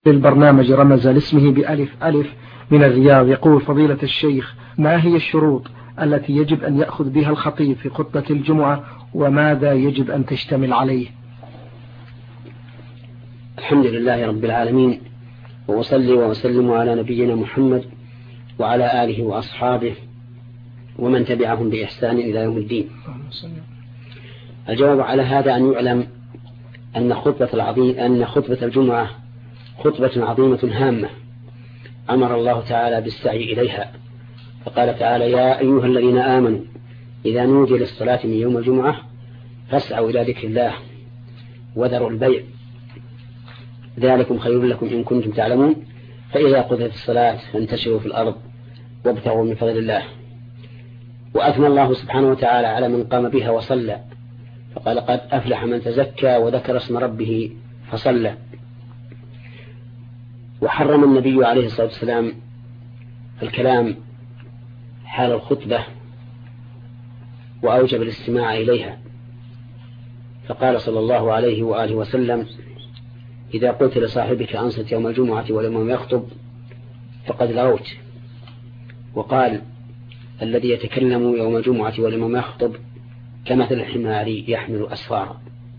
البرنامج رمز لاسمه بألف ألف من الرياض. يقول: فضيلة الشيخ، ما هي الشروط التي يجب أن يأخذ بها الخطيب في خطبة الجمعة، وماذا يجب أن تشتمل عليه؟ الحمد لله رب العالمين، وأصلي وأسلم على نبينا محمد وعلى آله وأصحابه ومن تبعهم بإحسان إلى يوم الدين. الجواب على هذا أن يعلم أن خطبة الجمعة خطبة عظيمة هامة أمر الله تعالى بالسعي إليها، فقال تعالى: يا أيها الذين آمنوا إذا نودي للصلاة من يوم الجمعة فاسعوا إلى ذكر الله وذروا البيع ذلكم خير لكم إن كنتم تعلمون، فإذا قضيت الصلاة فانتشروا في الأرض وابتغوا من فضل الله. وأثنى الله سبحانه وتعالى على من قام بها وصلى، فقال: قد أفلح من تزكى وذكر اسم ربه فصلى. وحرم النبي عليه الصلاة والسلام الكلام حال الخطبة وأوجب الاستماع إليها، فقال صلى الله عليه وآله وسلم: إذا قلت لصاحبك أنصت يوم الجمعة والإمام يخطب فقد لغوت. وقال: الذي يتكلم يوم الجمعة والإمام يخطب كمثل الحمار يحمل أسفارا.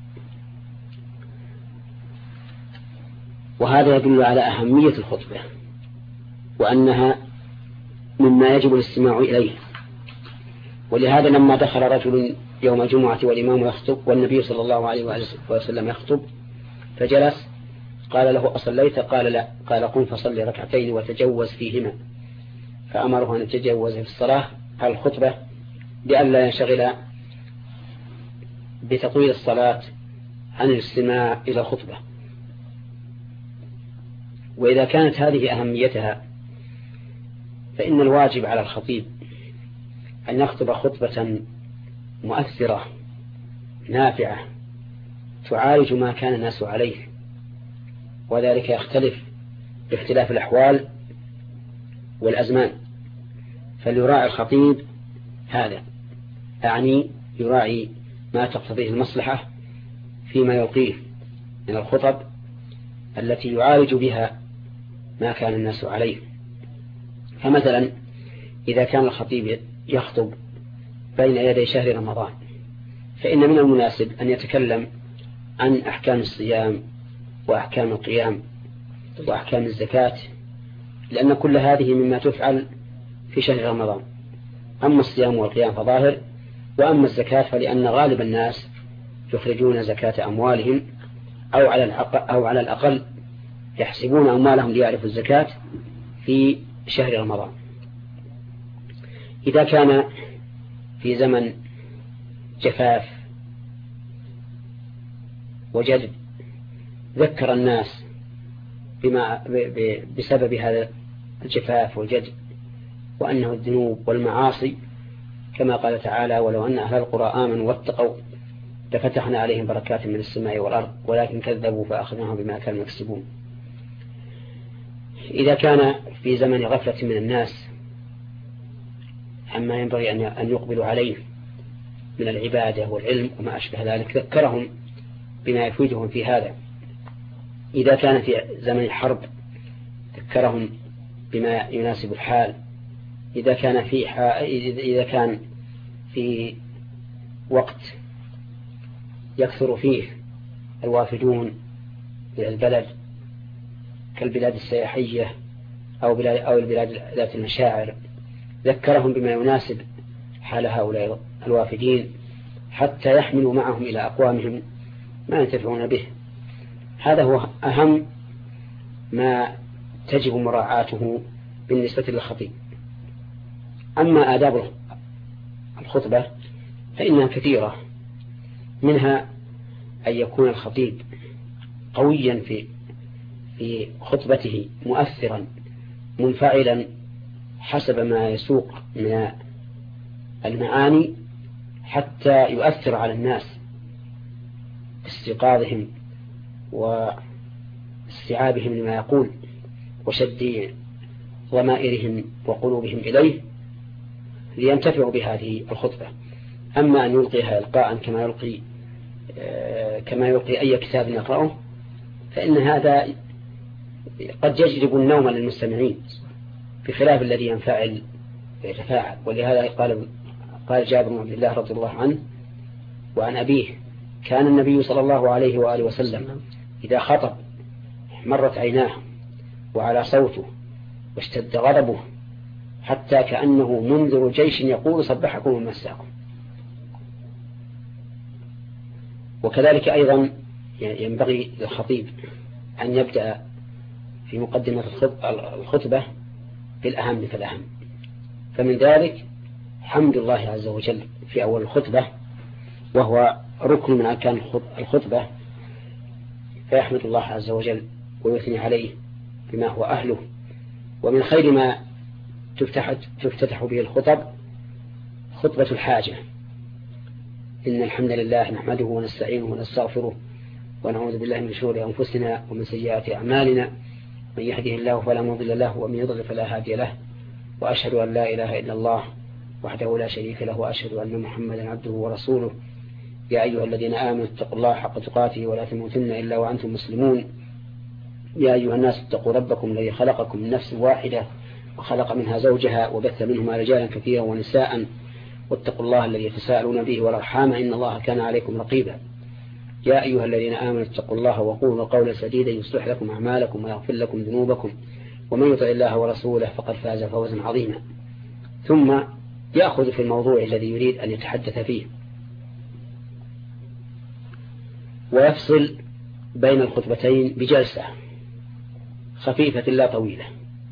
وهذا يدل على أهمية الخطبة وأنها مما يجب الاستماع إليه. ولهذا لما دخل رجل يوم الجمعة والإمام يخطب والنبي صلى الله عليه وسلم يخطب فجلس، قال له: أصليت؟ قال: لا. قال: قم فصلي ركعتين وتجوز فيهما. فأمره أن يتجوز في الصلاة على الخطبة لئلا ينشغل بتطويل الصلاة عن الاستماع إلى الخطبة. وإذا كانت هذه أهميتها فإن الواجب على الخطيب أن يخطب خطبة مؤثرة نافعة تعالج ما كان الناس عليه، وذلك يختلف باختلاف الأحوال والأزمان. فليراعي الخطيب هذا، يعني يراعي ما تقتضيه المصلحة فيما يلقيه من الخطب التي يعالج بها ما كان الناس عليه. فمثلا إذا كان الخطيب يخطب بين يدي شهر رمضان فإن من المناسب أن يتكلم عن أحكام الصيام وأحكام القيام وأحكام الزكاة، لأن كل هذه مما تفعل في شهر رمضان. أما الصيام والقيام فظاهر، وأما الزكاة فلأن غالب الناس يخرجون زكاة أموالهم أو على الأقل يحسبون أموالهم ليعرفوا الزكاة في شهر رمضان. إذا كان في زمن جفاف وجد ذكر الناس بسبب هذا الجفاف والجد وأنه الذنوب والمعاصي، كما قال تعالى: ولو أن أهل القرى آمنوا واتقوا لفتحنا عليهم بركات من السماء والأرض ولكن كذبوا فأخذناهم بما كانوا يكسبون. إذا كان في زمن غفلة من الناس عما ينبغي أن يقبلوا عليه من العبادة والعلم وما أشبه ذلك ذكرهم بما يفيدهم في هذا. إذا كان في زمن حرب ذكرهم بما يناسب الحال. إذا كان في وقت يكثر فيه الوافدون إلى البلد كالبلاد السياحية أو البلاد ذات المشاعر ذكرهم بما يناسب حال هؤلاء الوافدين حتى يحملوا معهم إلى أقوامهم ما ينتفعون به. هذا هو أهم ما تجب مراعاته بالنسبة للخطيب. أما آداب الخطبة فإنها كثيرة، منها أن يكون الخطيب قويا في خطبته مؤثرا منفعلا حسب ما يسوق من المعاني حتى يؤثر على الناس باستيقاظهم واستيعابهم لما يقول وشد ضمائرهم وقلوبهم إليه لينتفعوا بهذه الخطبة. أما أن يلقيها إلقاء كما يلقي أي كتاب يقرأه فإن هذا قد يجلب النوم للمستمعين بخلاف الذي ينفعل ويتفاعل. ولهذا قال جابر بن عبد الله رضي الله عنه وعن أبيه كان النبي صلى الله عليه وآله وسلم إذا خطب مرت عيناه وعلى صوته واشتد غضبه حتى كأنه منذر جيش يقول صبحكم ومساكم. وكذلك أيضا ينبغي للخطيب أن يبدأ في مقدمة الخطبة بالأهم فالأهم، فمن ذلك حمد الله عز وجل في أول الخطبة وهو ركن من أركان الخطبة، فيحمد الله عز وجل ويثني عليه بما هو أهله. ومن خير ما تفتتح به الخطب خطبة الحاجة: إن الحمد لله نحمده ونستعينه ونستغفره ونعوذ بالله من شرور أنفسنا ومن سيئات أعمالنا، من يهده الله فلا مضل له ومن يضلل فلا هادي له، وأشهد أن لا إله إلا الله وحده لا شريك له وأشهد أن محمدا عبده ورسوله. يا أيها الذين آمنوا اتقوا الله حق تقاته ولا تموتن إلا وأنتم مسلمون. يا أيها الناس اتقوا ربكم الذي خلقكم من نفس واحدة وخلق منها زوجها وبث منهما رجالا كثيرا ونساء، واتقوا الله الذي تساءلون به والأرحام إن الله كان عليكم رقيبا. يا أيها الذين آمنوا اتقوا الله وقولوا قولا سديدا يصلح لكم أعمالكم ويغفر لكم ذنوبكم، ومن يطع الله ورسوله فقد فاز فوزا عظيما. ثم يأخذ في الموضوع الذي يريد أن يتحدث فيه ويفصل بين الخطبتين بجلسة خفيفة لا طويلة،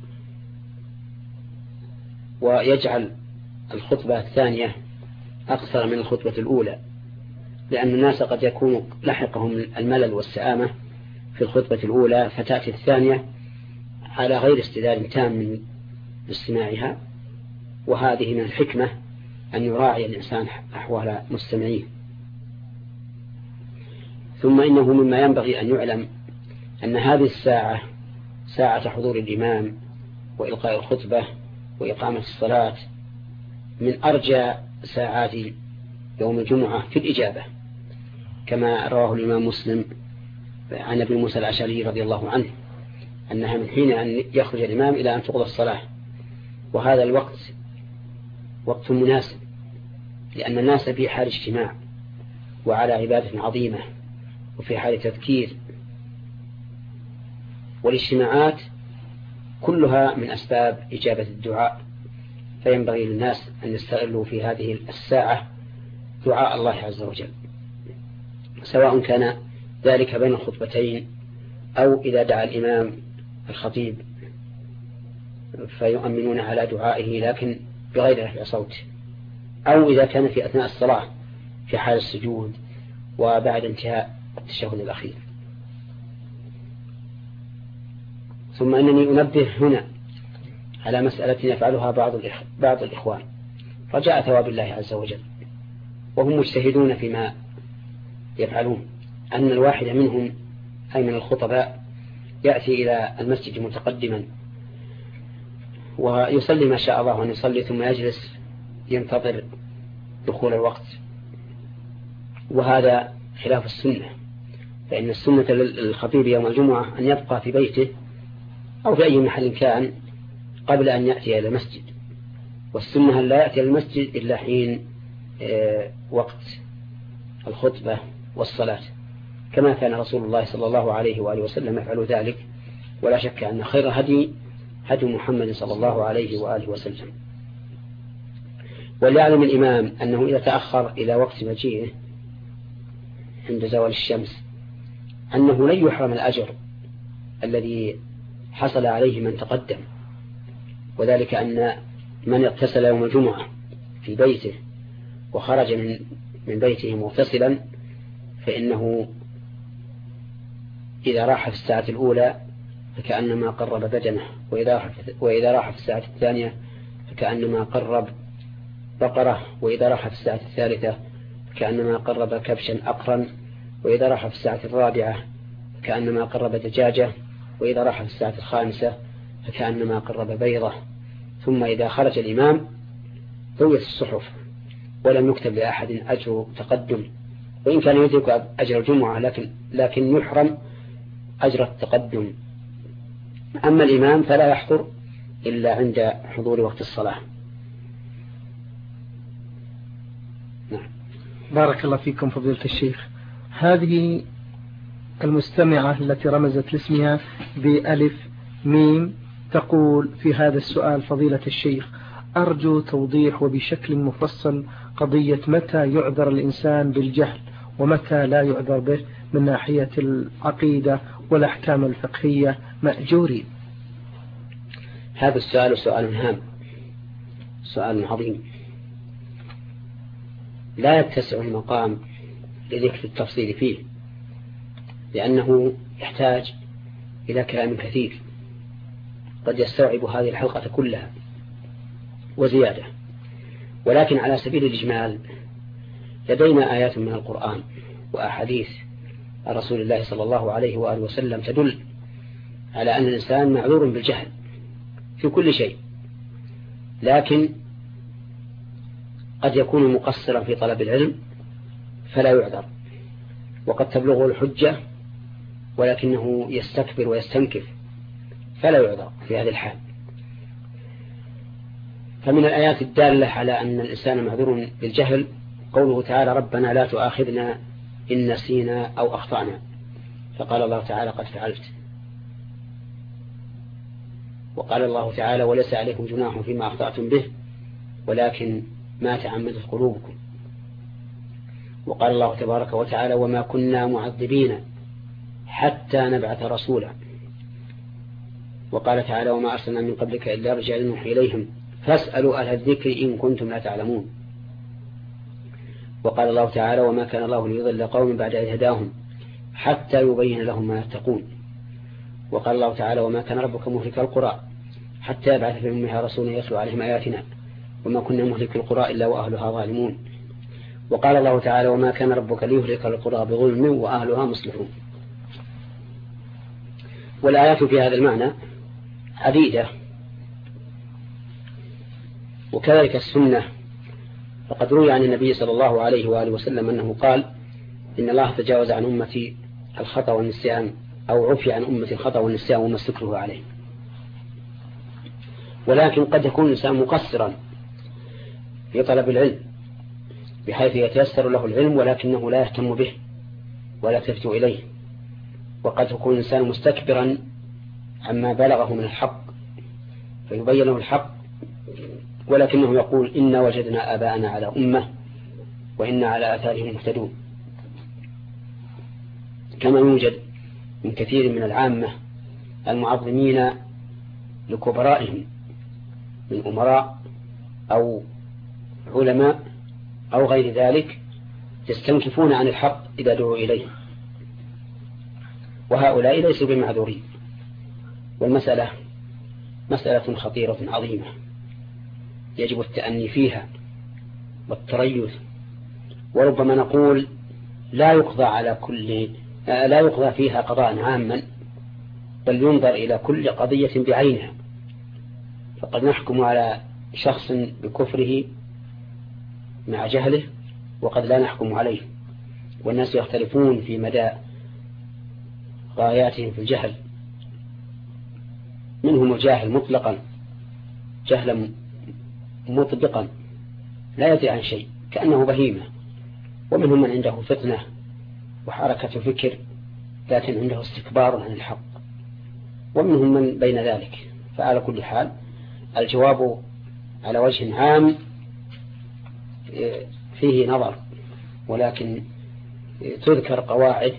ويجعل الخطبة الثانية أقصر من الخطبة الأولى، لأن الناس قد يكون لحقهم الملل والسآمة في الخطبة الأولى، فتأتي الثانية على غير استدلال تام من استماعها. وهذه من الحكمة أن يراعي الإنسان أحوال مستمعيه. ثم إنه مما ينبغي أن يعلم أن هذه الساعة ساعة حضور الإمام وإلقاء الخطبة وإقامة الصلاة من أرجى ساعات يوم الجمعة في الإجابة، كما رواه الإمام مسلم عن أبي موسى الأشعري رضي الله عنه أنها من حين أن يخرج الإمام إلى أن تقضى الصلاة. وهذا الوقت وقت مناسب، لأن الناس في حال اجتماع وعلى عبادة عظيمة وفي حال تذكير، والاجتماعات كلها من أسباب إجابة الدعاء، فينبغي للناس أن يستغلوا في هذه الساعة دعاء الله عز وجل، سواء كان ذلك بين الخطبتين أو إذا دعا الإمام الخطيب فيؤمنون على دعائه لكن بغير رفع صوت، أو إذا كان في أثناء الصلاة في حال السجود وبعد انتهاء التشهد الأخير. ثم أنني أنبه هنا على مسألة يفعلها بعض الإخوان رجاء ثواب الله عز وجل، وهم مجتهدون فيما يفعلون، أن الواحد منهم أي من الخطباء يأتي إلى المسجد متقدما ويصلي ما شاء الله أن يصلي، ثم يجلس ينتظر دخول الوقت، وهذا خلاف السنة. فإن السنة للخطيب يوم الجمعة أن يبقى في بيته أو في أي محل كان قبل أن يأتي إلى المسجد، والسنة أن لا يأتي إلى المسجد إلا حين وقت الخطبة والصلاة، كما كان رسول الله صلى الله عليه وآله وسلم يفعل ذلك. ولا شك أن خير هدي محمد صلى الله عليه وآله وسلم. وليعلم الإمام أنه إذا تأخر إلى وقت مجيئه عند زوال الشمس أنه لن يحرم الأجر الذي حصل عليه من تقدم، وذلك أن من اغتسل يوم الجمعة في بيته وخرج من بيته مغتسلا فإنه إذا راح في الساعة الأولى فكأنما قرب بدنه، وإذا راح في الساعة الثانية فكأنما قرب بقرة، وإذا راح في الساعة الثالثة فكأنما قرب كبشا أقرا، وإذا راح في الساعة الرابعة فكأنما قرب دجاجة، وإذا راح في الساعة الخامسة فكأنما قرب بيضة. ثم إذا خرج الإمام ضويت الصحف ولم يكتب لأحد أجر تقدم، وإن كان يدرك أجر الجمعة لكن يحرم أجر التقدم أما الإمام فلا يحضر إلا عند حضور وقت الصلاة. نعم. بارك الله فيكم فضيلة الشيخ. هذه المستمعة التي رمزت لاسمها بألف ميم تقول في هذا السؤال: فضيلة الشيخ، أرجو توضيح وبشكل مفصل قضية متى يعذر الإنسان بالجهل ومتى لا يعذر به من ناحية العقيدة والأحكام الفقهية مأجورين. هذا السؤال سؤال هام، سؤال عظيم، لا يتسع المقام لذكر التفصيل فيه، لأنه يحتاج إلى كلام كثير قد يستوعب هذه الحلقة كلها وزيادة. ولكن على سبيل الإجمال لدينا آيات من القرآن وأحاديث رسول الله صلى الله عليه وآله وسلم تدل على أن الإنسان معذور بالجهل في كل شيء، لكن قد يكون مقصرا في طلب العلم فلا يعذر، وقد تبلغه الحجة ولكنه يستكبر ويستنكف فلا يعذر في هذه الحال. فمن الآيات الدالة على أن الإنسان معذور بالجهل قوله تعالى: ربنا لا تؤاخذنا إن نسينا أو أخطأنا، فقال الله تعالى: قد فعلت. وقال الله تعالى: وليس عليكم جناح فيما أخطأتم به ولكن ما تعمدت قلوبكم. وقال الله تبارك وتعالى: وما كنا معذبين حتى نبعث رسولا. وقال تعالى: وما أرسلنا من قبلك إلا رجالا نوحي إليهم فاسألوا أهل الذكر إن كنتم لا تعلمون. وقال الله تعالى: وما كان الله ليضل قوم بعد إذ هداهم حتى يبين لهم ما يتقون. وقال الله تعالى: وما كان ربك مهلك القرى حتى يبعث في أمها رسولا يتلو عليهم آياتنا وما كنا مهلك القرى إلا وأهلها ظالمون. وقال الله تعالى: وما كان ربك ليهلك القرى بظلم وأهلها مصلحون. والآيات في هذا المعنى عديدة، وكذلك السنة، فقد روي عن النبي صلى الله عليه وآله وسلم أنه قال: إن الله تجاوز عن أمتي الخطأ والنسيان، أو عفي عن أمتي الخطأ والنسيان وما استكره عليه. ولكن قد يكون الإنسان مقصرا في طلب العلم بحيث يتيسر له العلم ولكنه لا يهتم به ولا يلتفت إليه. وقد يكون الإنسان مستكبرا عما بلغه من الحق فيبين له الحق ولكنه يقول: إنا وجدنا آباءنا على أمة وإنا على آثارهم مهتدون. كما يوجد من كثير من العامة المعظمين لكبرائهم من أمراء أو علماء أو غير ذلك يستنكفون عن الحق إذا دعوا إليه، وهؤلاء ليسوا بمعذورين. والمسألة مسألة خطيرة عظيمة يجب التأني فيها والتريث. وربما نقول لا يقضى فيها قضاء عاما، بل ينظر إلى كل قضية بعينها. فقد نحكم على شخص بكفره مع جهله وقد لا نحكم عليه، والناس يختلفون في مدى غاياتهم في الجهل. منهم الجاهل مطلقا جهلا مطبقا لا يدري عن شيء كأنه بهيمة، ومنهم من عنده فطنة وحركة فكر لكن عنده استكبار عن الحق، ومنهم من بين ذلك. فعلى كل حال الجواب على وجه عام فيه نظر، ولكن تذكر قواعد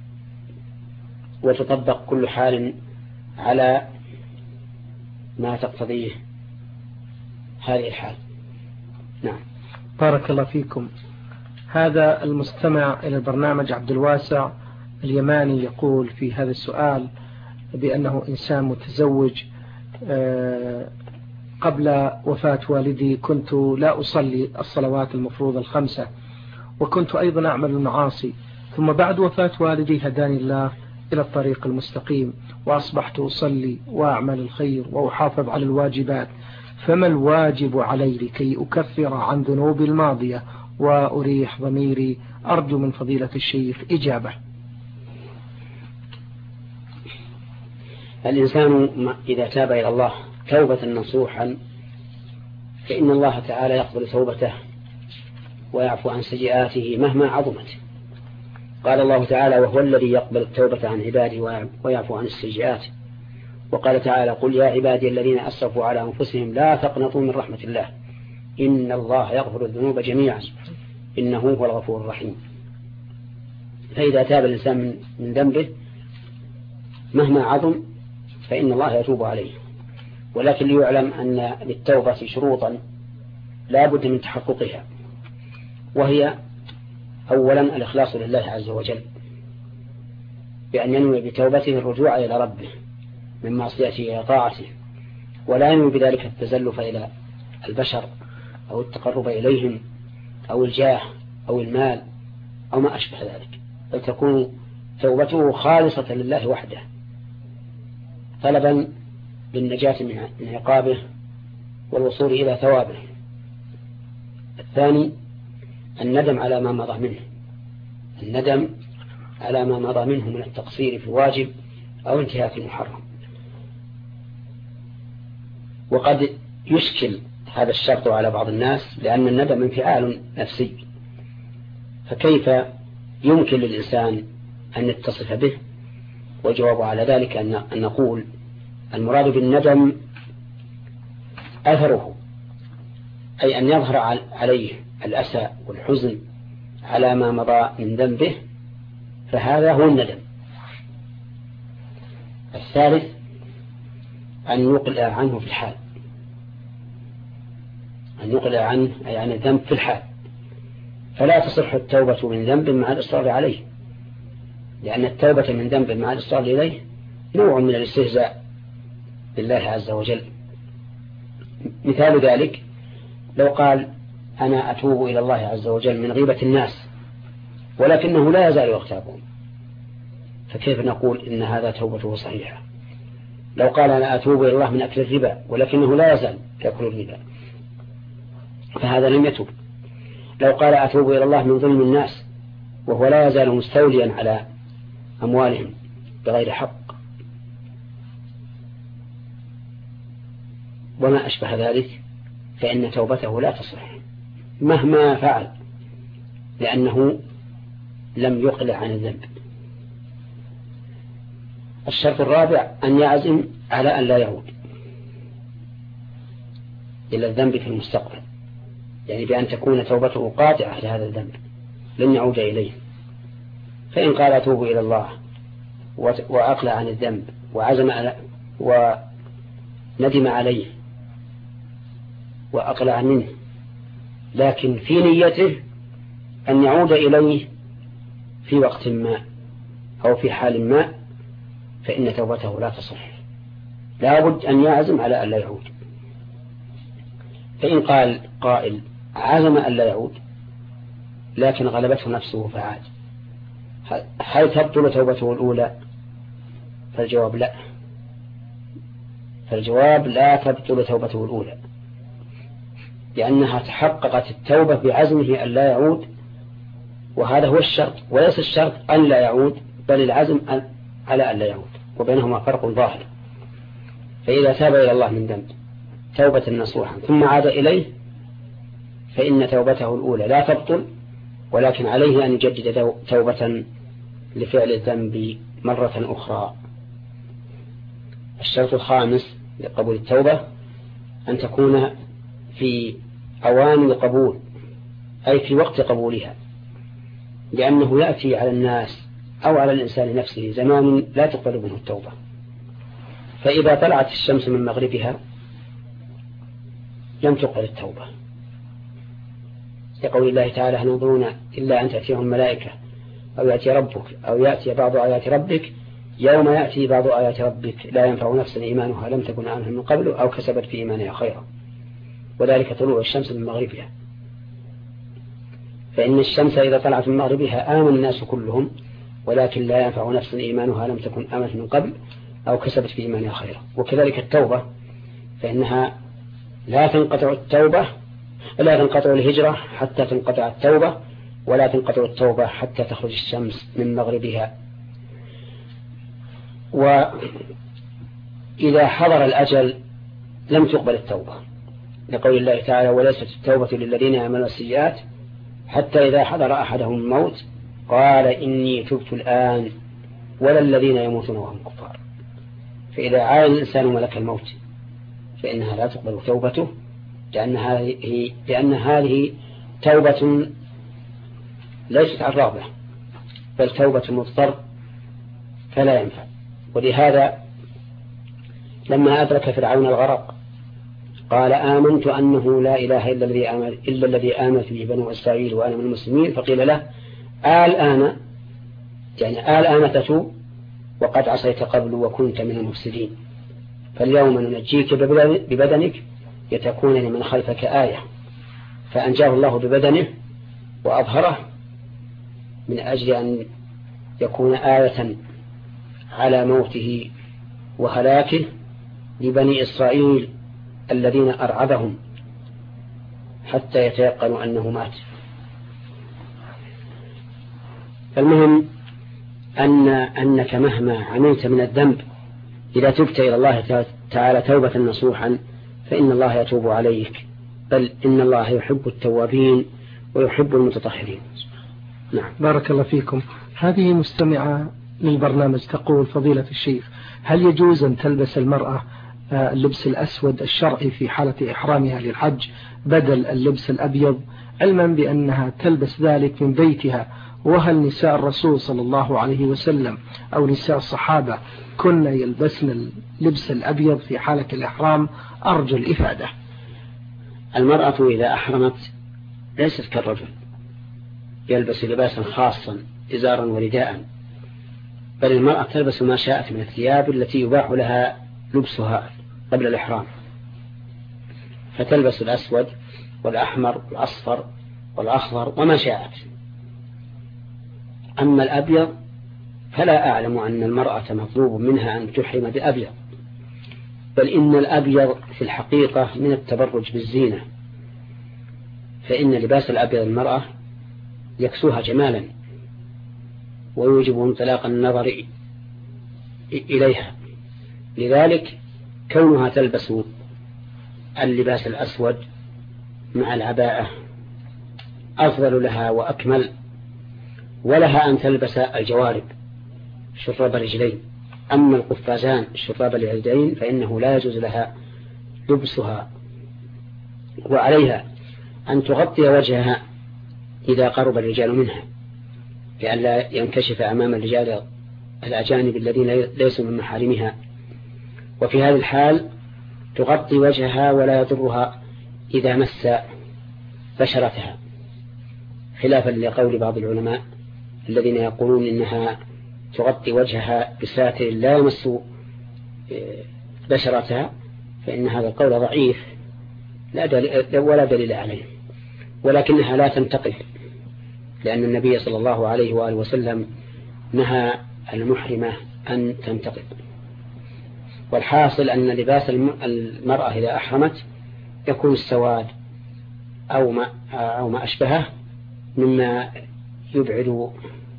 وتطبق كل حال على ما تقتضيه هذه الحال. نعم. بارك الله فيكم. هذا المستمع إلى البرنامج عبد الواسع اليماني يقول في هذا السؤال بأنه إنسان متزوج. قبل وفاة والدي كنت لا أصلي الصلوات المفروضة 5، وكنت أيضا أعمل المعاصي، ثم بعد وفاة والدي هداني الله إلى الطريق المستقيم وأصبحت أصلي وأعمل الخير وأحافظ على الواجبات، فما الواجب علي لكي أكفر عن ذنوبي الماضية وأريح ضميري؟ أرجو من فضيلة الشيخ إجابة. الإنسان إذا تاب إلى الله توبة نصوحا فإن الله تعالى يقبل توبته ويعفو عن سيئاته مهما عظمت. قال الله تعالى: وهو الذي يقبل التوبة عن عباده ويعفو عن السيئات. وقال تعالى: قل يا عبادي الذين أسرفوا على أنفسهم لا تقنطوا من رحمة الله إن الله يغفر الذنوب جميعا إنه هو الغفور الرحيم. فإذا تاب الإنسان من ذنبه مهما عظم فإن الله يتوب عليه. ولكن ليعلم أن للتوبة شروطا لا بد من تحققها، وهي أولا الإخلاص لله عز وجل بأن ينوي بتوبته الرجوع إلى ربه من معصيته إلى طاعته، ولا ينوي بذلك التزلف إلى البشر أو التقرب إليهم أو الجاه أو المال أو ما أشبه ذلك، بل تكون توبته خالصة لله وحده طلبا للنجاة من عقابه والوصول إلى ثوابه. الثاني الندم على ما مضى منه، الندم على ما مضى منه من التقصير في الواجب أو انتهاك المحرم. وقد يشكل هذا الشرط على بعض الناس لأن الندم انفعال نفسي، فكيف يمكن للإنسان أن يتصف به؟ والجواب على ذلك أن نقول المراد بالندم أثره، أي أن يظهر عليه الأسى والحزن على ما مضى من ذنبه، فهذا هو الندم. الثالث أن يقلع عنه في الحال، أن يقلع عنه أي عن الذنب في الحال، فلا تصح التوبة من ذنب مع الإصرار عليه، لأن التوبة من ذنب مع الإصرار إليه نوع من الاستهزاء بالله عز وجل. مثال ذلك لو قال: أنا أتوب إلى الله عز وجل من غيبة الناس، ولكنه لا يزال يغتابون، فكيف نقول إن هذا توبته صحيحة؟ لو قال: أنا أتوب إلى الله من أكل الربا، ولكنه لا يزال يأكل الربا، فهذا لم يتوب. لو قال: أتوب إلى الله من ظلم الناس، وهو لا يزال مستوليا على أموالهم بغير حق، وما أشبه ذلك، فإن توبته لا تصح مهما فعل، لأنه لم يقلع عن الذنب. الشرط الرابع أن يعزم على أن لا يعود إلى الذنب في المستقبل، يعني بأن تكون توبته قاطعة لهذا الذنب لن يعود إليه. فإن قال: أتوب إلى الله وأقلع عن الذنب وعزم وندم عليه وأقلع منه، لكن في نيته أن يعود إليه في وقت ما أو في حال ما، فإن توبته لا تصح، لا بد أن يعزم على أن لا يعود. فإن قال قائل: عزم أن لا يعود لكن غلبته نفسه فعاد، هل تبطل توبته الأولى؟ فالجواب لا، فالجواب لا تبطل توبته الأولى، لأنها تحققت التوبة بعزمه أن لا يعود، وهذا هو الشرط، وليس الشرط أن لا يعود بل العزم على أن لا يعود، وبينهما فرق ظاهر. فإذا تاب إلى الله من ذنب توبة نصوحا ثم عاد إليه فإن توبته الأولى لا تبطل، ولكن عليه أن يجدد توبة لفعل الذنب مرة أخرى. الشرط الخامس لقبول التوبة أن تكون في أوان القبول، أي في وقت قبولها، لأنه يأتي على الناس أو على الإنسان نفسه زمان لا تقبل منه التوبة. فإذا طلعت الشمس من مغربها لم تقبل التوبة، لقول الله تعالى: هل ينظرون إلا أن تأتيهم الملائكة أو يأتي ربك أو يأتي بعض آيات ربك يوم يأتي بعض آيات ربك لا ينفع نفسا إيمانها لم تكن آمنت من قبل أو كسبت في إيمانها خيرا، وذلك طلوع الشمس من مغربها. فإن الشمس إذا طلعت من مغربها آمن الناس كلهم، ولكن لا ينفع نفسا إيمانها لم تكن آمنت من قبل أو كسبت في إيمانها خيرا. وكذلك التوبة، فإنها لا تنقطع التوبة، لا تنقطع الهجرة حتى تنقطع التوبة، ولا تنقطع التوبة حتى تخرج الشمس من مغربها. إذا حضر الأجل لم تقبل التوبة، لقول الله تعالى وليست التوبة للذين يعملون السيئات حتى إذا حضر أحدهم الموت قال إني تبت الآن ولا الذين يموتون وهم كفار. فإذا عاين الإنسان ملك الموت فإنها لا تقبل توبته، لأن هذه توبة ليست عن رغبة بل توبة مضطر فلا ينفع. ولهذا لما أدرك فرعون الغرق قال آمنت أنه لا إله إلا الذي آمنت به بنو إسرائيل وأنا من المسلمين، فقيل له الآن تتوب وقد عصيت قبل وكنت من المفسدين، فاليوم ننجيك ببدنك لتكون لمن خلفك آية. فأنجاه الله ببدنه وأظهره من أجل أن يكون آية على موته وهلاكه لبني إسرائيل الذين أرعبهم حتى يتيقنوا أنه مات. فالمهم أنك مهما عملت من الذنب إذا تبت إلى الله تعالى توبة نصوحا فإن الله يتوب عليك، بل إن الله يحب التوابين ويحب المتطهرين. نعم. بارك الله فيكم. هذه مستمعة للبرنامج تقول فضيلة الشيخ هل يجوز أن تلبس المرأة اللبس الأسود الشرعي في حالة إحرامها للحج بدل اللبس الأبيض، علما بأنها تلبس ذلك من بيتها؟ وهل نساء الرسول صلى الله عليه وسلم أو نساء الصحابة كن يلبسن اللبس الأبيض في حالة الإحرام؟ أرجو الإفادة. المرأة إذا أحرمت ليست كالرجل يلبس لباسا خاصا إزارا ورداء، بل المرأة تلبس ما شاءت من الثياب التي يباح لها لبسها قبل الإحرام، فتلبس الأسود والأحمر والأصفر والأخضر وما شاءت. أما الأبيض فلا أعلم أن المرأة مطلوب منها أن تحرم بأبيض، بل إن الأبيض في الحقيقة من التبرج بالزينة، فإن لباس الأبيض المرأة يكسوها جمالا ويوجب انطلاق النظر إليها، لذلك كونها تلبس اللباس الأسود مع العباءة أفضل لها وأكمل، ولها أن تلبس الجوارب شراب الرجلين، أما القفازان شراب اليدين فإنه لا يجوز لها لبسها، وعليها أن تغطي وجهها إذا قرب الرجال منها لئلا ينكشف أمام الرجال الأجانب الذين ليسوا من محارمها، وفي هذه الحال تغطي وجهها ولا يضرها إذا مس بشرتها، خلافا لقول بعض العلماء الذين يقولون إنها تغطي وجهها بساتر لا يمس بشرتها، فإن هذا القول ضعيف ولا دليل عليه، ولكنها لا تنتقل، لأن النبي صلى الله عليه وآله وسلم نهى المحرمة أن تنتقل. والحاصل أن لباس المرأة إذا أحرمت يكون السواد أو ما أشبهه مما يبعد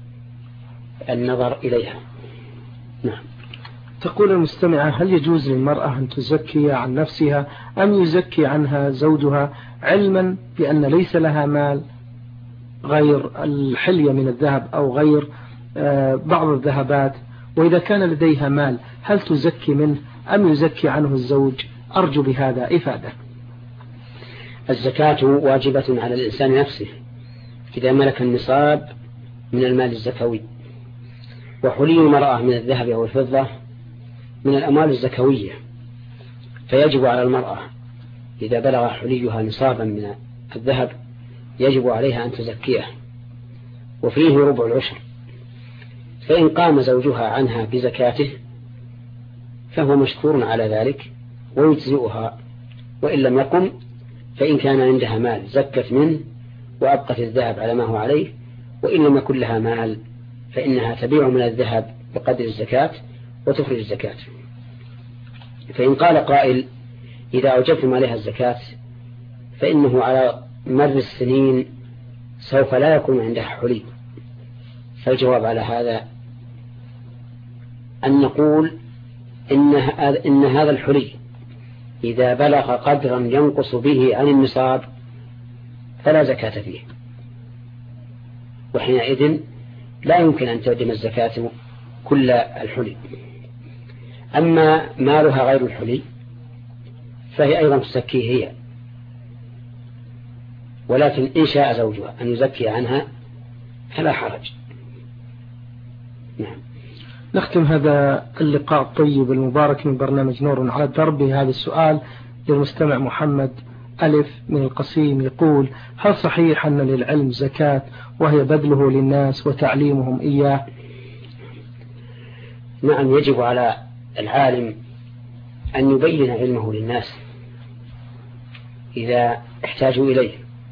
النظر إليها. نعم. تقول المستمعة هل يجوز للمرأة أن تزكي عن نفسها أم يزكي عنها زوجها، علما بأن ليس لها مال غير الحلية من الذهب أو غير بعض الذهبات، وإذا كان لديها مال هل تزكي منه أم يزكي عنه الزوج؟ أرجو بهذا إفادة. الزكاة واجبة على الإنسان نفسه إذا ملك النصاب من المال الزكوي، وحلي المرأة من الذهب أو الفضة من الأموال الزكوية، فيجب على المرأة إذا بلغ حليها نصابا من الذهب يجب عليها أن تزكيه، وفيه ربع العشر، فإن قام زوجها عنها بزكاته فهو مشكور على ذلك ويجزئها، وإن لم يقم فإن كان عندها مال زكت منه وأبقت الذهب على ما هو عليه، وإن لم يكن لها مال فإنها تبيع من الذهب بقدر الزكاة وتخرج الزكاة. فإن قال قائل إذا أوجبتم عليها الزكاة فإنه على مر السنين سوف لا يكون عندها حلي، فالجواب على هذا أن نقول إن هذا الحلي إذا بلغ قدرا ينقص به عن النصاب فلا زكاة فيه، وحينئذ لا يمكن أن تقدم الزكاة كل الحلي. أما مالها غير الحلي فهي أيضا تزكيه هي، ولكن إن شاء زوجها أن يزكي عنها فلا حرج. نعم. نختم هذا اللقاء الطيب المبارك من برنامج نور على الدرب بهذا السؤال للمستمع محمد ألف من القصيم، يقول: هل صحيح أن للعلم زكاة وهي بذله للناس وتعليمهم إياه؟ نعم، يجب على العالم أن يبين علمه للناس إذا احتاجوا إليه،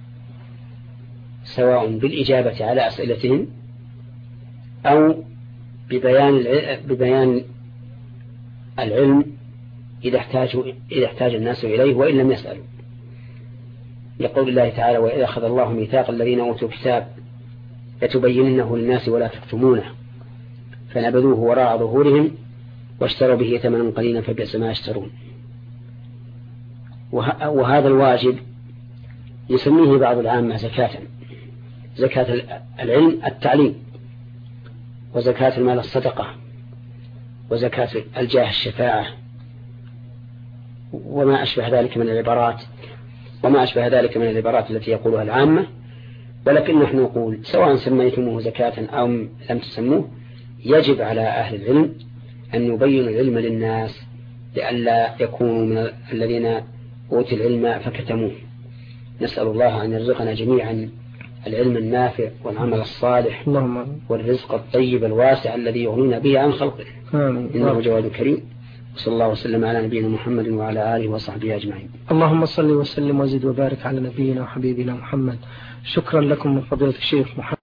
سواء بالإجابة على أسئلتهم أو ببيان العلم إذا احتاج الناس إليه وإن لم يسألوا. يقول الله تعالى: وإذا أخذ الله ميثاق الذين أوتوا الكتاب لتبيننه للناس ولا تكتمونه فنبذوه وراء ظهورهم واشتروا به ثمنا قليلا فبئس ما يشترون. وهذا الواجب يسميه بعض العامة زكاة العلم التعليم، وزكاة المال الصدقة، وزكاة الجاه الشفاعة، وما أشبه ذلك من العبارات التي يقولها العامة. ولكن نحن نقول سواء سميتموه زكاة أو لم تسموه، يجب على أهل العلم أن يبينوا العلم للناس لئلا يكونوا من الذين أوتوا العلم فكتموه. نسأل الله أن يرزقنا جميعا العلم النافع والعمل الصالح والرزق الطيب الواسع الذي يغنينا به عن خلقه، إنه جواد كريم. وصلى الله وسلم على نبينا محمد وعلى آله وصحبه أجمعين. اللهم صل وسلم وزد وبارك على نبينا وحبيبنا محمد. شكرا لكم من فضيلة الشيخ محمد.